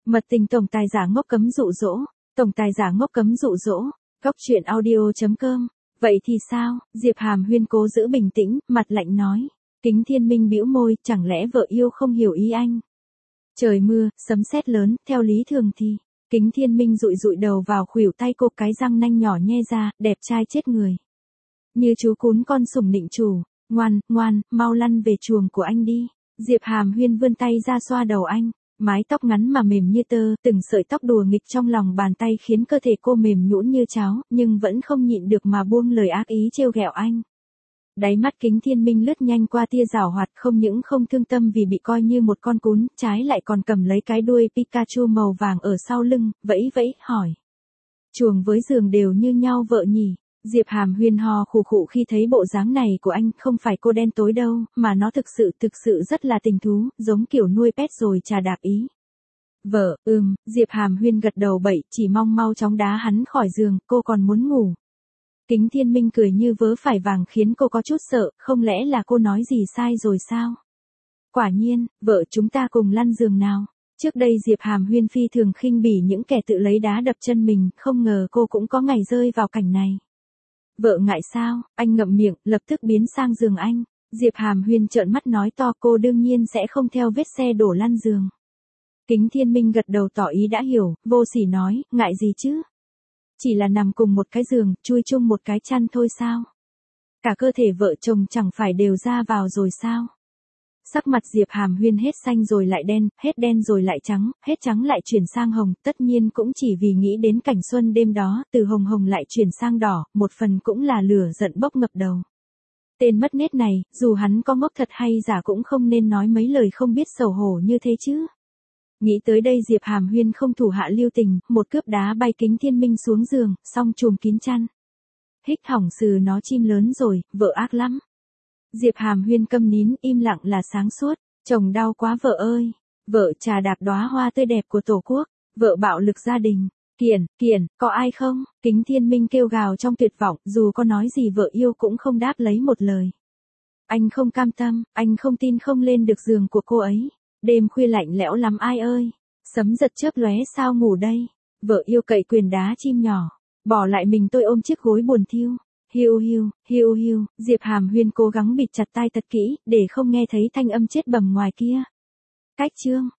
Mật tình tổng tài giả ngốc cấm dụ dỗ, tổng tài giả ngốc cấm dụ dỗ, góc truyện audio.com. Vậy thì sao? Diệp Hàm Huyên cố giữ bình tĩnh, mặt lạnh nói. Kính Thiên Minh bĩu môi, chẳng lẽ vợ yêu không hiểu ý anh? Trời mưa, sấm sét lớn, theo lý thường thì. Kính Thiên Minh dụi dụi đầu vào khuỷu tay cô, cái răng nanh nhỏ nhe ra, đẹp trai chết người. Như chú cún con sủng nịnh chủ, ngoan, ngoan, mau lăn về chuồng của anh đi. Diệp Hàm Huyên vươn tay ra xoa đầu anh. Mái tóc ngắn mà mềm như tơ, từng sợi tóc đùa nghịch trong lòng bàn tay khiến cơ thể cô mềm nhũn như cháo, nhưng vẫn không nhịn được mà buông lời ác ý trêu ghẹo anh. Đáy mắt Kính Thiên Minh lướt nhanh qua tia giảo hoạt, không những không thương tâm vì bị coi như một con cún, trái lại còn cầm lấy cái đuôi Pikachu màu vàng ở sau lưng, vẫy vẫy, hỏi. Chuồng với giường đều như nhau vợ nhỉ? Diệp Hàm Huyên ho khụ khụ khi thấy bộ dáng này của anh, không phải cô đen tối đâu, mà nó thực sự rất là tình thú, giống kiểu nuôi pet rồi chà đạp ý. Vợ, Diệp Hàm Huyên gật đầu bậy, chỉ mong mau chóng đá hắn khỏi giường, cô còn muốn ngủ. Kính Thiên Minh cười như vớ phải vàng khiến cô có chút sợ, không lẽ là cô nói gì sai rồi sao? Quả nhiên, vợ chúng ta cùng lăn giường nào. Trước đây Diệp Hàm Huyên phi thường khinh bỉ những kẻ tự lấy đá đập chân mình, không ngờ cô cũng có ngày rơi vào cảnh này. Vợ ngại sao? Anh ngậm miệng, lập tức biến sang giường anh. Diệp Hàm Huyên trợn mắt nói to, cô đương nhiên sẽ không theo vết xe đổ lăn giường. Kính Thiên Minh gật đầu tỏ ý đã hiểu, vô sỉ nói, ngại gì chứ? Chỉ là nằm cùng một cái giường, chui chung một cái chăn thôi sao? Cả cơ thể vợ chồng chẳng phải đều ra vào rồi sao? Sắc mặt Diệp Hàm Huyên hết xanh rồi lại đen, hết đen rồi lại trắng, hết trắng lại chuyển sang hồng, tất nhiên cũng chỉ vì nghĩ đến cảnh xuân đêm đó, từ hồng hồng lại chuyển sang đỏ, một phần cũng là lửa giận bốc ngập đầu. Tên mất nết này, dù hắn có ngốc thật hay giả cũng không nên nói mấy lời không biết xấu hổ như thế chứ. Nghĩ tới đây Diệp Hàm Huyên không thủ hạ lưu tình, một cước đá bay Kính Thiên Minh xuống giường, xong chùm kín chăn. Hích hỏng sừ nó chim lớn rồi, vợ ác lắm. Diệp Hàm Huyên câm nín, im lặng là sáng suốt, chồng đau quá vợ ơi. Vợ trà đạp đóa hoa tươi đẹp của Tổ quốc, vợ bạo lực gia đình. Kiển, có ai không? Kính Thiên Minh kêu gào trong tuyệt vọng, dù có nói gì vợ yêu cũng không đáp lấy một lời. Anh không cam tâm, anh không tin không lên được giường của cô ấy. Đêm khuya lạnh lẽo lắm ai ơi. Sấm giật chớp lóe sao ngủ đây. Vợ yêu cậy quyền đá chim nhỏ, bỏ lại mình tôi ôm chiếc gối buồn thiêu. Hiu, Diệp Hàm Huyên cố gắng bịt chặt tai thật kỹ, để không nghe thấy thanh âm chết bầm ngoài kia. Cách chương